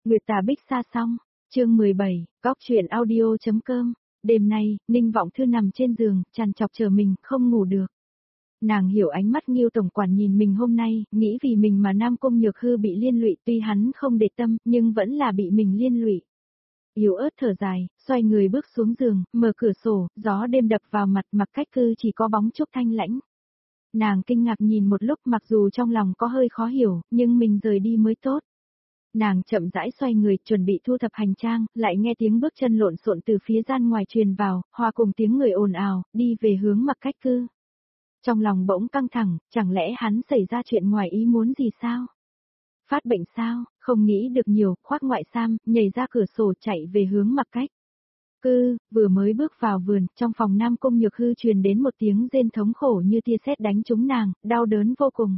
Nguyệt Tà Bích Sa xong, chương 17, góc truyện audio.com. Đêm nay, Ninh Vọng Thư nằm trên giường, trằn trọc chờ mình, không ngủ được. Nàng hiểu ánh mắt Ngưu tổng quản nhìn mình hôm nay, nghĩ vì mình mà Nam Cung Nhược Hư bị liên lụy, tuy hắn không để tâm, nhưng vẫn là bị mình liên lụy. Yếu ớt thở dài, xoay người bước xuống giường, mở cửa sổ, gió đêm đập vào mặt, Mặc Cách Cư chỉ có bóng Trúc thanh lãnh. Nàng kinh ngạc nhìn một lúc, mặc dù trong lòng có hơi khó hiểu, nhưng mình rời đi mới tốt. Nàng chậm rãi xoay người, chuẩn bị thu thập hành trang, lại nghe tiếng bước chân lộn xộn từ phía gian ngoài truyền vào, hòa cùng tiếng người ồn ào, đi về hướng Mặc Cách Cư. Trong lòng bỗng căng thẳng, chẳng lẽ hắn xảy ra chuyện ngoài ý muốn gì sao? Phát bệnh sao? Không nghĩ được nhiều, khoác ngoại sam, nhảy ra cửa sổ chạy về hướng Mặc Cách Cư. Vừa mới bước vào vườn, trong phòng Nam Cung Nhược Hư truyền đến một tiếng rên thống khổ như tia sét đánh trúng nàng, đau đớn vô cùng.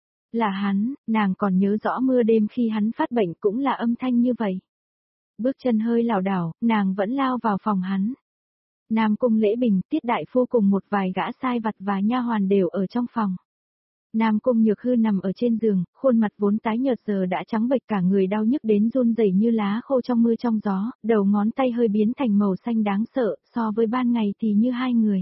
Là hắn, nàng còn nhớ rõ mưa đêm khi hắn phát bệnh cũng là âm thanh như vậy. Bước chân hơi lảo đảo, nàng vẫn lao vào phòng hắn. Nam Cung Lễ Bình, Tiết đại phu cùng một vài gã sai vặt và nha hoàn đều ở trong phòng. Nam Cung Nhược Hư nằm ở trên giường, khuôn mặt vốn tái nhợt giờ đã trắng bệch, cả người đau nhức đến run rẩy như lá khô trong mưa trong gió, đầu ngón tay hơi biến thành màu xanh đáng sợ, so với ban ngày thì như hai người.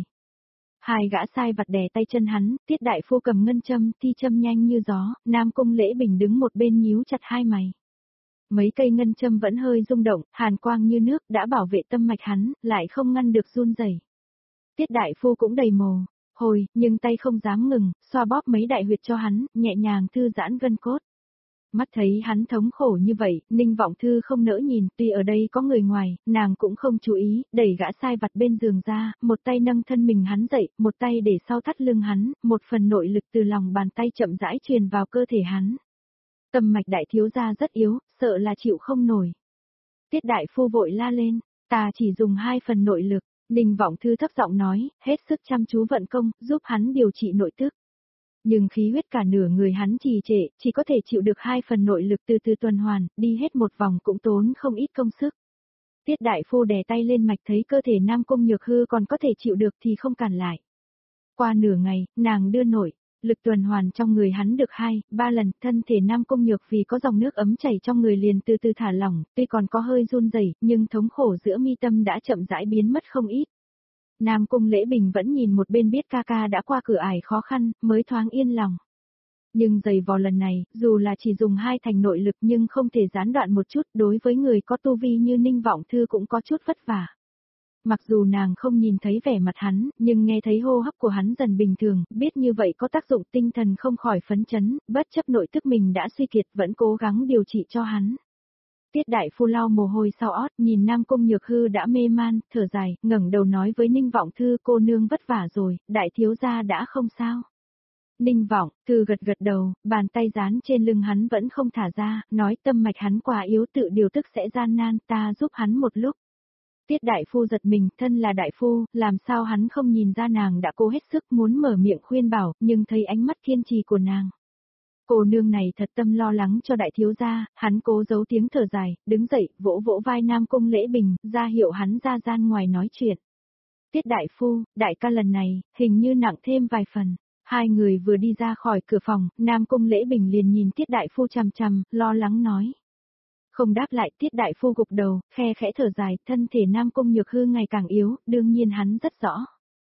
Hai gã sai vặt đè tay chân hắn, Tiết đại phu cầm ngân châm, thi châm nhanh như gió, Nam Cung Lễ Bình đứng một bên nhíu chặt hai mày. Mấy cây ngân châm vẫn hơi rung động, hàn quang như nước đã bảo vệ tâm mạch hắn, lại không ngăn được run rẩy. Tiết đại phu cũng đầy mồ hôi, nhưng tay không dám ngừng, xoa bóp mấy đại huyệt cho hắn, nhẹ nhàng thư giãn gân cốt. Mắt thấy hắn thống khổ như vậy, Ninh Vọng Thư không nỡ nhìn, tuy ở đây có người ngoài, nàng cũng không chú ý, đẩy gã sai vặt bên giường ra, một tay nâng thân mình hắn dậy, một tay để sau thắt lưng hắn, một phần nội lực từ lòng bàn tay chậm rãi truyền vào cơ thể hắn. Tâm mạch đại thiếu gia rất yếu, sợ là chịu không nổi. Tiết đại phu vội la lên, ta chỉ dùng 2 phần nội lực. Ninh Vọng Thư thấp giọng nói, hết sức chăm chú vận công, giúp hắn điều trị nội tức. Nhưng khí huyết cả nửa người hắn trì trệ, chỉ có thể chịu được 2 phần nội lực từ từ tuần hoàn, đi hết một vòng cũng tốn không ít công sức. Tiết đại phu đè tay lên mạch thấy cơ thể Nam Cung Nhược Hư còn có thể chịu được thì không cản lại. Qua nửa ngày, nàng đưa nội lực tuần hoàn trong người hắn được 2-3 lần, thân thể Nam Cung Nhược vì có dòng nước ấm chảy trong người liền từ từ thả lỏng, tuy còn có hơi run rẩy, nhưng thống khổ giữa mi tâm đã chậm rãi biến mất không ít. Nam Cung Lễ Bình vẫn nhìn một bên biết ca ca đã qua cửa ải khó khăn, mới thoáng yên lòng. Nhưng giày vò lần này, dù là chỉ dùng 2 thành nội lực nhưng không thể gián đoạn một chút, đối với người có tu vi như Ninh Vọng Thư cũng có chút vất vả. Mặc dù nàng không nhìn thấy vẻ mặt hắn, nhưng nghe thấy hô hấp của hắn dần bình thường, biết như vậy có tác dụng, tinh thần không khỏi phấn chấn, bất chấp nội tức mình đã suy kiệt vẫn cố gắng điều trị cho hắn. Tiết đại phu lau mồ hôi sau ót, nhìn Nam Cung Nhược Hư đã mê man, thở dài, ngẩng đầu nói với Ninh Vọng Thư, cô nương vất vả rồi, đại thiếu gia đã không sao. Ninh Vọng Thư gật gật đầu, bàn tay dán trên lưng hắn vẫn không thả ra, nói tâm mạch hắn quá yếu, tự điều tức sẽ gian nan, ta giúp hắn một lúc. Tiết đại phu giật mình, thân là đại phu, làm sao hắn không nhìn ra nàng đã cố hết sức muốn mở miệng khuyên bảo, nhưng thấy ánh mắt kiên trì của nàng. Cô nương này thật tâm lo lắng cho đại thiếu gia, hắn cố giấu tiếng thở dài, đứng dậy, vỗ vỗ vai Nam Cung Lễ Bình, ra hiệu hắn ra gian ngoài nói chuyện. Tiết đại phu, đại ca lần này, hình như nặng thêm vài phần. Hai người vừa đi ra khỏi cửa phòng, Nam Cung Lễ Bình liền nhìn Tiết đại phu chằm chằm, lo lắng nói. Không đáp lại, Tiết đại phu gục đầu, khe khẽ thở dài, thân thể Nam Cung Nhược Hư ngày càng yếu, đương nhiên hắn rất rõ.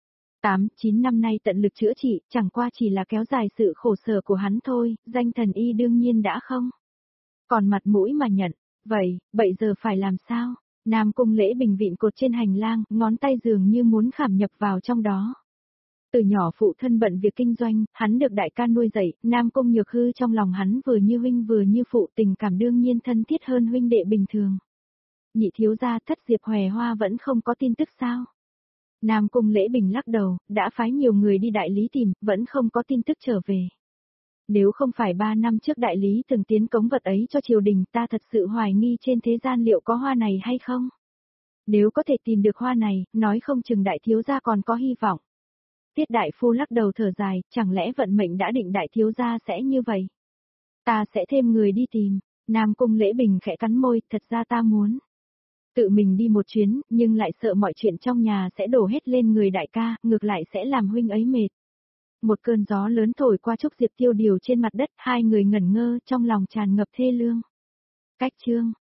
8-9 năm nay tận lực chữa trị, chẳng qua chỉ là kéo dài sự khổ sở của hắn thôi, danh thần y đương nhiên đã không. Còn mặt mũi mà nhận, vậy, bây giờ phải làm sao? Nam Cung Lễ Bình vịn cột trên hành lang, ngón tay dường như muốn khảm nhập vào trong đó. Từ nhỏ phụ thân bận việc kinh doanh, hắn được đại ca nuôi dạy, Nam Cung Nhược Hư trong lòng hắn vừa như huynh vừa như phụ, tình cảm đương nhiên thân thiết hơn huynh đệ bình thường. Nhị thiếu gia Thất Diệp Hòe Hoa vẫn không có tin tức sao? Nam Cung Lễ Bình lắc đầu, đã phái nhiều người đi đại lý tìm, vẫn không có tin tức trở về. Nếu không phải 3 năm trước đại lý từng tiến cống vật ấy cho triều đình, ta thật sự hoài nghi trên thế gian liệu có hoa này hay không? Nếu có thể tìm được hoa này, nói không chừng đại thiếu gia còn có hy vọng. Tiết đại phu lắc đầu thở dài, chẳng lẽ vận mệnh đã định đại thiếu gia sẽ như vậy? Ta sẽ thêm người đi tìm. Nam Cung Lễ Bình khẽ cắn môi, thật ra ta muốn tự mình đi một chuyến, nhưng lại sợ mọi chuyện trong nhà sẽ đổ hết lên người đại ca, ngược lại sẽ làm huynh ấy mệt. Một cơn gió lớn thổi qua trúc diệp tiêu điều trên mặt đất, hai người ngẩn ngơ, trong lòng tràn ngập thê lương. Cách chương